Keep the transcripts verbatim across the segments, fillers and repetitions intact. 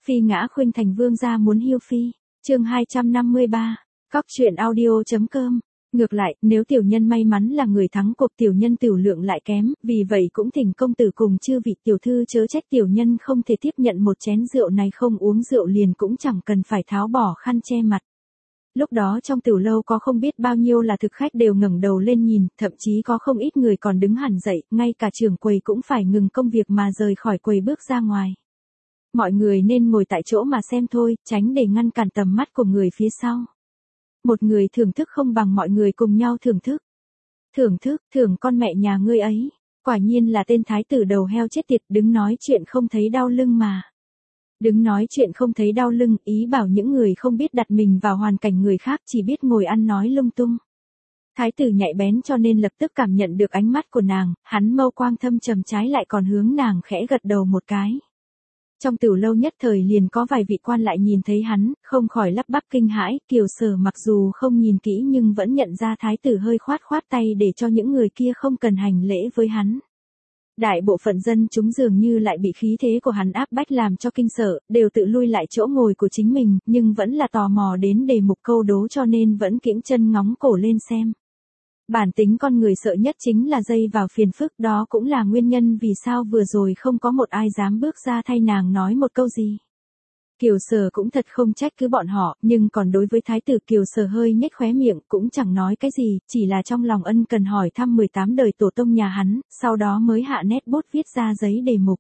Phi ngã khuynh thành vương gia muốn hiêu phi. Chương hai trăm năm mươi ba. Cóc truyện audio.com. Ngược lại, nếu tiểu nhân may mắn là người thắng cuộc, tiểu nhân tiểu lượng lại kém, vì vậy cũng thỉnh công tử cùng chư vị tiểu thư chớ trách tiểu nhân không thể tiếp nhận một chén rượu này, không uống rượu liền cũng chẳng cần phải tháo bỏ khăn che mặt. Lúc đó trong tiểu lâu có không biết bao nhiêu là thực khách đều ngẩng đầu lên nhìn, thậm chí có không ít người còn đứng hẳn dậy, ngay cả trưởng quầy cũng phải ngừng công việc mà rời khỏi quầy bước ra ngoài. Mọi người nên ngồi tại chỗ mà xem thôi, tránh để ngăn cản tầm mắt của người phía sau. Một người thưởng thức không bằng mọi người cùng nhau thưởng thức. Thưởng thức, thưởng con mẹ nhà ngươi ấy. Quả nhiên là tên thái tử đầu heo chết tiệt, đứng nói chuyện không thấy đau lưng mà. Đứng nói chuyện không thấy đau lưng, ý bảo những người không biết đặt mình vào hoàn cảnh người khác, chỉ biết ngồi ăn nói lung tung. Thái tử nhạy bén cho nên lập tức cảm nhận được ánh mắt của nàng, hắn mâu quang thâm trầm, trái lại còn hướng nàng khẽ gật đầu một cái. Trong tiểu lâu nhất thời liền có vài vị quan lại nhìn thấy hắn, không khỏi lắp bắp kinh hãi. Kiều Sở mặc dù không nhìn kỹ nhưng vẫn nhận ra thái tử hơi khoát khoát tay để cho những người kia không cần hành lễ với hắn. Đại bộ phận dân chúng dường như lại bị khí thế của hắn áp bách làm cho kinh sợ, đều tự lui lại chỗ ngồi của chính mình, nhưng vẫn là tò mò đến đề mục câu đố cho nên vẫn kiễng chân ngóng cổ lên xem. Bản tính con người sợ nhất chính là dây vào phiền phức, đó cũng là nguyên nhân vì sao vừa rồi không có một ai dám bước ra thay nàng nói một câu gì. Kiều Sở cũng thật không trách cứ bọn họ, nhưng còn đối với thái tử Kiều Sở hơi nhếch khóe miệng, cũng chẳng nói cái gì, chỉ là trong lòng ân cần hỏi thăm mười tám đời tổ tông nhà hắn, sau đó mới hạ nét bút viết ra giấy đề mục.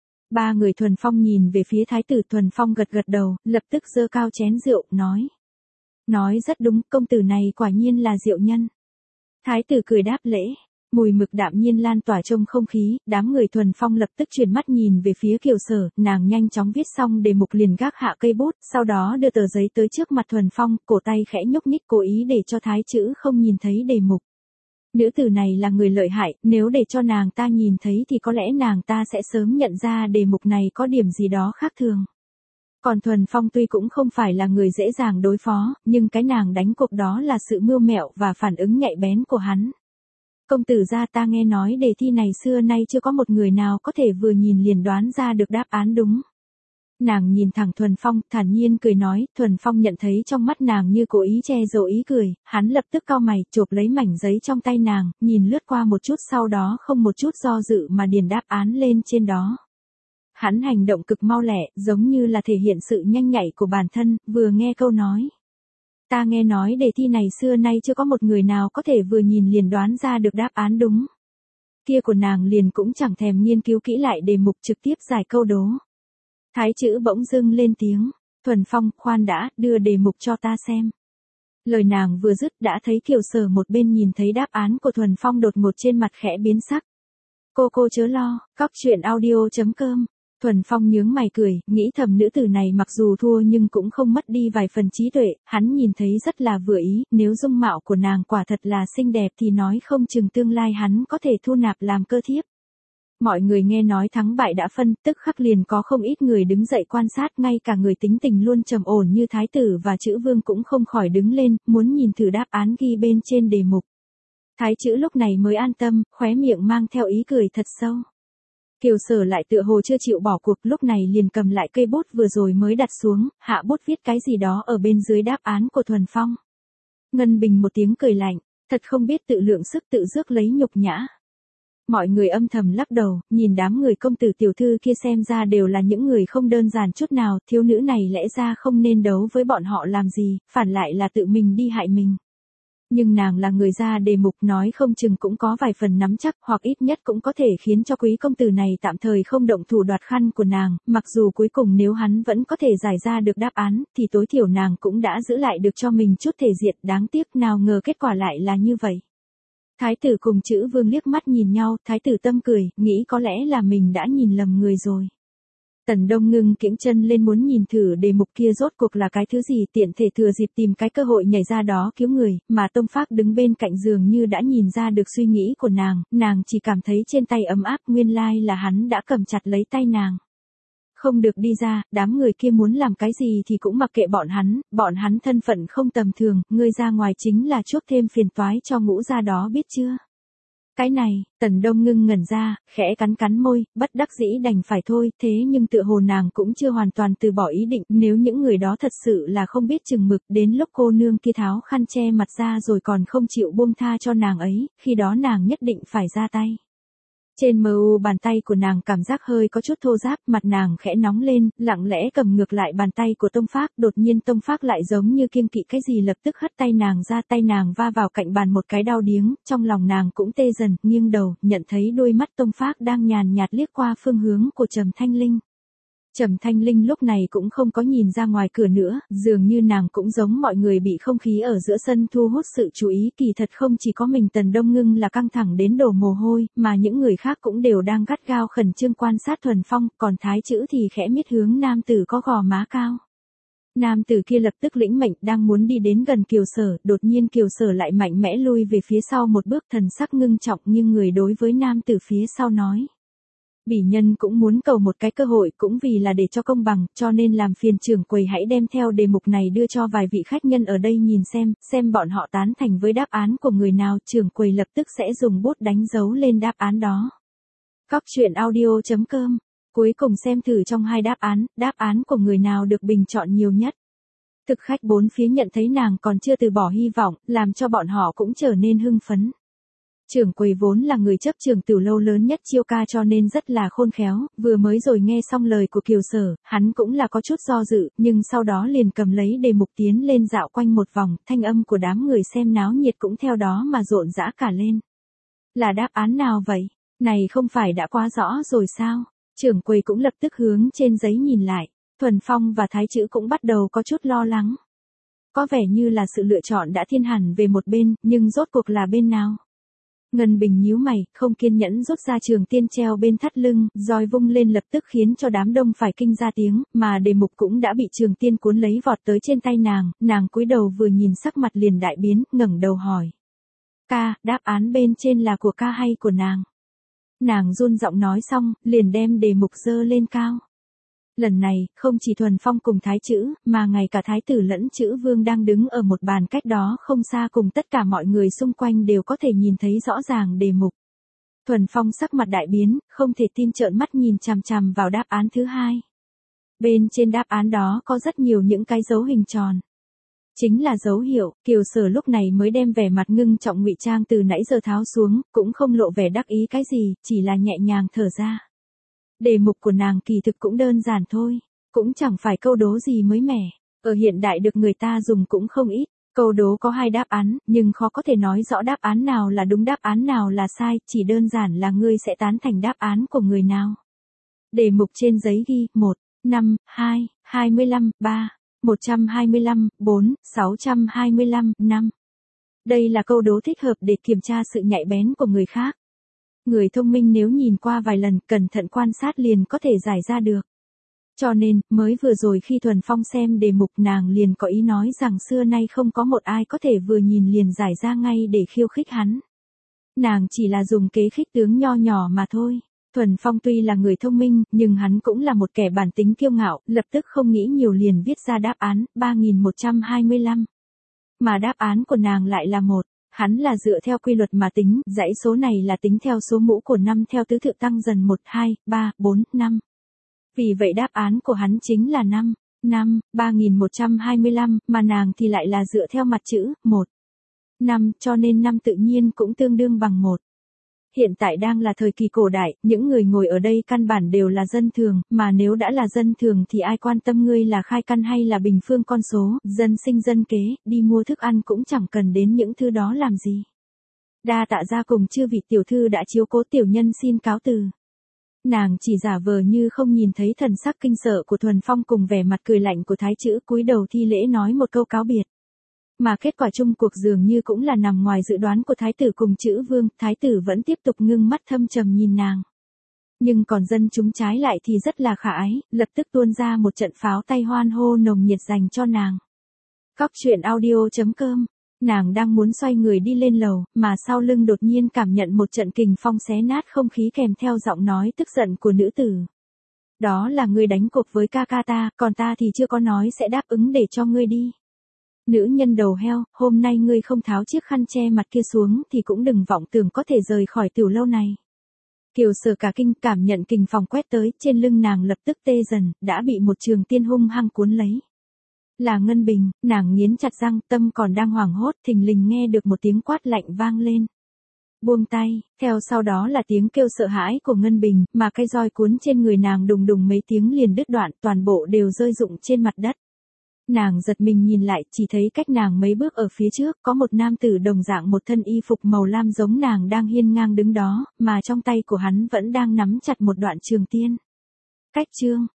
Ba người Thuần Phong nhìn về phía thái tử, Thuần Phong gật gật đầu, lập tức giơ cao chén rượu, nói. Nói rất đúng, công tử này quả nhiên là diệu nhân. Thái tử cười đáp lễ, mùi mực đạm nhiên lan tỏa trong không khí, đám người Thuần Phong lập tức chuyển mắt nhìn về phía Kiều Sở, nàng nhanh chóng viết xong đề mục liền gác hạ cây bút, sau đó đưa tờ giấy tới trước mặt Thuần Phong, cổ tay khẽ nhúc nhích cố ý để cho thái chữ không nhìn thấy đề mục. Nữ tử này là người lợi hại, nếu để cho nàng ta nhìn thấy thì có lẽ nàng ta sẽ sớm nhận ra đề mục này có điểm gì đó khác thường. Còn Thuần Phong tuy cũng không phải là người dễ dàng đối phó, nhưng cái nàng đánh cuộc đó là sự mưu mẹo và phản ứng nhạy bén của hắn. Công tử gia, ta nghe nói đề thi này xưa nay chưa có một người nào có thể vừa nhìn liền đoán ra được đáp án đúng. Nàng nhìn thẳng Thuần Phong, thản nhiên cười nói. Thuần Phong nhận thấy trong mắt nàng như cố ý che giấu ý cười, hắn lập tức cau mày, chộp lấy mảnh giấy trong tay nàng, nhìn lướt qua một chút, sau đó không một chút do dự mà điền đáp án lên trên đó. Hắn hành động cực mau lẹ, giống như là thể hiện sự nhanh nhạy của bản thân, vừa nghe câu nói. Ta nghe nói đề thi này xưa nay chưa có một người nào có thể vừa nhìn liền đoán ra được đáp án đúng. Kia của nàng liền cũng chẳng thèm nghiên cứu kỹ lại đề mục, trực tiếp giải câu đố. Thái chữ bỗng dưng lên tiếng, Thuần Phong, khoan đã, đưa đề mục cho ta xem. Lời nàng vừa dứt đã thấy Kiều Sở một bên nhìn thấy đáp án của Thuần Phong đột ngột trên mặt khẽ biến sắc. Cô cô chớ lo, cóc truyện audio.com. Thuần Phong nhướng mày cười, nghĩ thầm nữ tử này mặc dù thua nhưng cũng không mất đi vài phần trí tuệ, hắn nhìn thấy rất là vừa ý, nếu dung mạo của nàng quả thật là xinh đẹp thì nói không chừng tương lai hắn có thể thu nạp làm cơ thiếp. Mọi người nghe nói thắng bại đã phân, tức khắc liền có không ít người đứng dậy quan sát, ngay cả người tính tình luôn trầm ổn như thái tử và chữ vương cũng không khỏi đứng lên, muốn nhìn thử đáp án ghi bên trên đề mục. Thái chữ lúc này mới an tâm, khóe miệng mang theo ý cười thật sâu. Kiều Sở lại tựa hồ chưa chịu bỏ cuộc, lúc này liền cầm lại cây bút vừa rồi mới đặt xuống, hạ bút viết cái gì đó ở bên dưới đáp án của Thuần Phong. Ngân Bình một tiếng cười lạnh, thật không biết tự lượng sức, tự rước lấy nhục nhã. Mọi người âm thầm lắc đầu, nhìn đám người công tử tiểu thư kia xem ra đều là những người không đơn giản chút nào, thiếu nữ này lẽ ra không nên đấu với bọn họ làm gì, phản lại là tự mình đi hại mình. Nhưng nàng là người ra đề mục, nói không chừng cũng có vài phần nắm chắc, hoặc ít nhất cũng có thể khiến cho quý công tử này tạm thời không động thủ đoạt khăn của nàng, mặc dù cuối cùng nếu hắn vẫn có thể giải ra được đáp án, thì tối thiểu nàng cũng đã giữ lại được cho mình chút thể diện, đáng tiếc nào ngờ kết quả lại là như vậy. Thái tử cùng chữ vương liếc mắt nhìn nhau, thái tử tâm cười, nghĩ có lẽ là mình đã nhìn lầm người rồi. Tần Đông Ngưng kiễng chân lên muốn nhìn thử đề mục kia rốt cuộc là cái thứ gì, tiện thể thừa dịp tìm cái cơ hội nhảy ra đó cứu người, mà Tông Phác đứng bên cạnh giường như đã nhìn ra được suy nghĩ của nàng, nàng chỉ cảm thấy trên tay ấm áp, nguyên lai là hắn đã cầm chặt lấy tay nàng. Không được đi ra, đám người kia muốn làm cái gì thì cũng mặc kệ bọn hắn, bọn hắn thân phận không tầm thường, ngươi ra ngoài chính là chuốc thêm phiền toái cho Ngũ gia đó biết chưa. Cái này, Tần Đông Ngưng ngẩn ra, khẽ cắn cắn môi, bất đắc dĩ đành phải thôi, thế nhưng tựa hồ nàng cũng chưa hoàn toàn từ bỏ ý định, nếu những người đó thật sự là không biết chừng mực, đến lúc cô nương kia tháo khăn che mặt ra rồi còn không chịu buông tha cho nàng ấy, khi đó nàng nhất định phải ra tay. Trên mờ u bàn tay của nàng cảm giác hơi có chút thô ráp, mặt nàng khẽ nóng lên, lặng lẽ cầm ngược lại bàn tay của Tông Phác, đột nhiên Tông Phác lại giống như kiêng kỵ cái gì lập tức hất tay nàng ra, tay nàng va vào cạnh bàn một cái đau điếng, trong lòng nàng cũng tê dần, nghiêng đầu, nhận thấy đôi mắt Tông Phác đang nhàn nhạt liếc qua phương hướng của Trầm Thanh Linh. Trầm Thanh Linh lúc này cũng không có nhìn ra ngoài cửa nữa, dường như nàng cũng giống mọi người bị không khí ở giữa sân thu hút sự chú ý, kỳ thật không chỉ có mình Tần Đông Ngưng là căng thẳng đến đổ mồ hôi, mà những người khác cũng đều đang gắt gao khẩn trương quan sát Thuần Phong, còn Thái Chữ thì khẽ miết hướng nam tử có gò má cao. Nam tử kia lập tức lĩnh mệnh đang muốn đi đến gần Kiều Sở, đột nhiên Kiều Sở lại mạnh mẽ lui về phía sau một bước, thần sắc ngưng trọng, nhưng người đối với nam tử phía sau nói. Bỉ nhân cũng muốn cầu một cái cơ hội, cũng vì là để cho công bằng, cho nên làm phiền trưởng quầy hãy đem theo đề mục này đưa cho vài vị khách nhân ở đây nhìn xem, xem bọn họ tán thành với đáp án của người nào, trưởng quầy lập tức sẽ dùng bút đánh dấu lên đáp án đó. Cóc truyện audio chấm com. Cuối cùng xem thử trong hai đáp án, đáp án của người nào được bình chọn nhiều nhất. Thực khách bốn phía nhận thấy nàng còn chưa từ bỏ hy vọng, làm cho bọn họ cũng trở nên hưng phấn. Trưởng quầy vốn là người chấp trường tiểu lâu lớn nhất Chiêu Ca cho nên rất là khôn khéo, vừa mới rồi nghe xong lời của Kiều Sở, hắn cũng là có chút do dự, nhưng sau đó liền cầm lấy đề mục tiến lên dạo quanh một vòng, thanh âm của đám người xem náo nhiệt cũng theo đó mà rộn rã cả lên. Là đáp án nào vậy? Này không phải đã quá rõ rồi sao? Trưởng quầy cũng lập tức hướng trên giấy nhìn lại, Thuần Phong và Thái Chữ cũng bắt đầu có chút lo lắng. Có vẻ như là sự lựa chọn đã thiên hẳn về một bên, nhưng rốt cuộc là bên nào? Ngân Bình nhíu mày, không kiên nhẫn rút ra trường tiên treo bên thắt lưng, roi vung lên lập tức khiến cho đám đông phải kinh ra tiếng, mà đề mục cũng đã bị trường tiên cuốn lấy vọt tới trên tay nàng, nàng cúi đầu vừa nhìn sắc mặt liền đại biến, ngẩng đầu hỏi. Ca, đáp án bên trên là của ca hay của nàng? Nàng run giọng nói xong, liền đem đề mục dơ lên cao. Lần này, không chỉ Thuần Phong cùng Thái Chữ, mà ngay cả Thái tử lẫn Chữ Vương đang đứng ở một bàn cách đó không xa cùng tất cả mọi người xung quanh đều có thể nhìn thấy rõ ràng đề mục. Thuần Phong sắc mặt đại biến, không thể tin trợn mắt nhìn chằm chằm vào đáp án thứ hai. Bên trên đáp án đó có rất nhiều những cái dấu hình tròn. Chính là dấu hiệu, Kiều Sở lúc này mới đem vẻ mặt ngưng trọng ngụy trang từ nãy giờ tháo xuống, cũng không lộ vẻ đắc ý cái gì, chỉ là nhẹ nhàng thở ra. Đề mục của nàng kỳ thực cũng đơn giản thôi, cũng chẳng phải câu đố gì mới mẻ, ở hiện đại được người ta dùng cũng không ít, câu đố có hai đáp án, nhưng khó có thể nói rõ đáp án nào là đúng đáp án nào là sai, chỉ đơn giản là ngươi sẽ tán thành đáp án của người nào. Đề mục trên giấy ghi, một, năm, hai, hai mươi lăm, ba, một trăm hai mươi lăm, bốn, sáu trăm hai mươi lăm, năm. Đây là câu đố thích hợp để kiểm tra sự nhạy bén của người khác. Người thông minh nếu nhìn qua vài lần, cẩn thận quan sát liền có thể giải ra được. Cho nên, mới vừa rồi khi Thuần Phong xem đề mục nàng liền có ý nói rằng xưa nay không có một ai có thể vừa nhìn liền giải ra ngay để khiêu khích hắn. Nàng chỉ là dùng kế khích tướng nho nhỏ mà thôi. Thuần Phong tuy là người thông minh, nhưng hắn cũng là một kẻ bản tính kiêu ngạo, lập tức không nghĩ nhiều liền viết ra đáp án, ba nghìn một trăm hai mươi lăm. Mà đáp án của nàng lại là một. Hắn là dựa theo quy luật mà tính, dãy số này là tính theo số mũ của năm theo tứ tự tăng dần một, hai, ba, bốn, năm. Vì vậy đáp án của hắn chính là năm, năm, ba nghìn một trăm hai mươi lăm, mà nàng thì lại là dựa theo mặt chữ, một, năm, cho nên năm tự nhiên cũng tương đương bằng một. Hiện tại đang là thời kỳ cổ đại, những người ngồi ở đây căn bản đều là dân thường, mà nếu đã là dân thường thì ai quan tâm ngươi là khai căn hay là bình phương con số, dân sinh dân kế, đi mua thức ăn cũng chẳng cần đến những thứ đó làm gì. Đa tạ ra cùng chư vị tiểu thư đã chiếu cố tiểu nhân xin cáo từ. Nàng chỉ giả vờ như không nhìn thấy thần sắc kinh sợ của Thuần Phong cùng vẻ mặt cười lạnh của Thái Chữ, cúi đầu thi lễ nói một câu cáo biệt. Mà kết quả chung cuộc dường như cũng là nằm ngoài dự đoán của Thái tử cùng Chữ Vương, Thái tử vẫn tiếp tục ngưng mắt thâm trầm nhìn nàng. Nhưng còn dân chúng trái lại thì rất là khả ái, lập tức tuôn ra một trận pháo tay hoan hô nồng nhiệt dành cho nàng. Cóc truyện audio chấm com. Nàng đang muốn xoay người đi lên lầu, mà sau lưng đột nhiên cảm nhận một trận kình phong xé nát không khí kèm theo giọng nói tức giận của nữ tử. Đó là ngươi đánh cuộc với ca ca ta, còn ta thì chưa có nói sẽ đáp ứng để cho ngươi đi. Nữ nhân đầu heo, hôm nay ngươi không tháo chiếc khăn che mặt kia xuống thì cũng đừng vọng tưởng có thể rời khỏi tiểu lâu này. Kiều Sở cả kinh, cảm nhận kình phòng quét tới, trên lưng nàng lập tức tê dần, đã bị một trường tiên hung hăng cuốn lấy. Là Ngân Bình, nàng nghiến chặt răng, tâm còn đang hoảng hốt, thình lình nghe được một tiếng quát lạnh vang lên. Buông tay, theo sau đó là tiếng kêu sợ hãi của Ngân Bình, mà cây roi cuốn trên người nàng đùng đùng mấy tiếng liền đứt đoạn, toàn bộ đều rơi rụng trên mặt đất. Nàng giật mình nhìn lại, chỉ thấy cách nàng mấy bước ở phía trước, có một nam tử đồng dạng một thân y phục màu lam giống nàng đang hiên ngang đứng đó, mà trong tay của hắn vẫn đang nắm chặt một đoạn trường tiên. Cách chương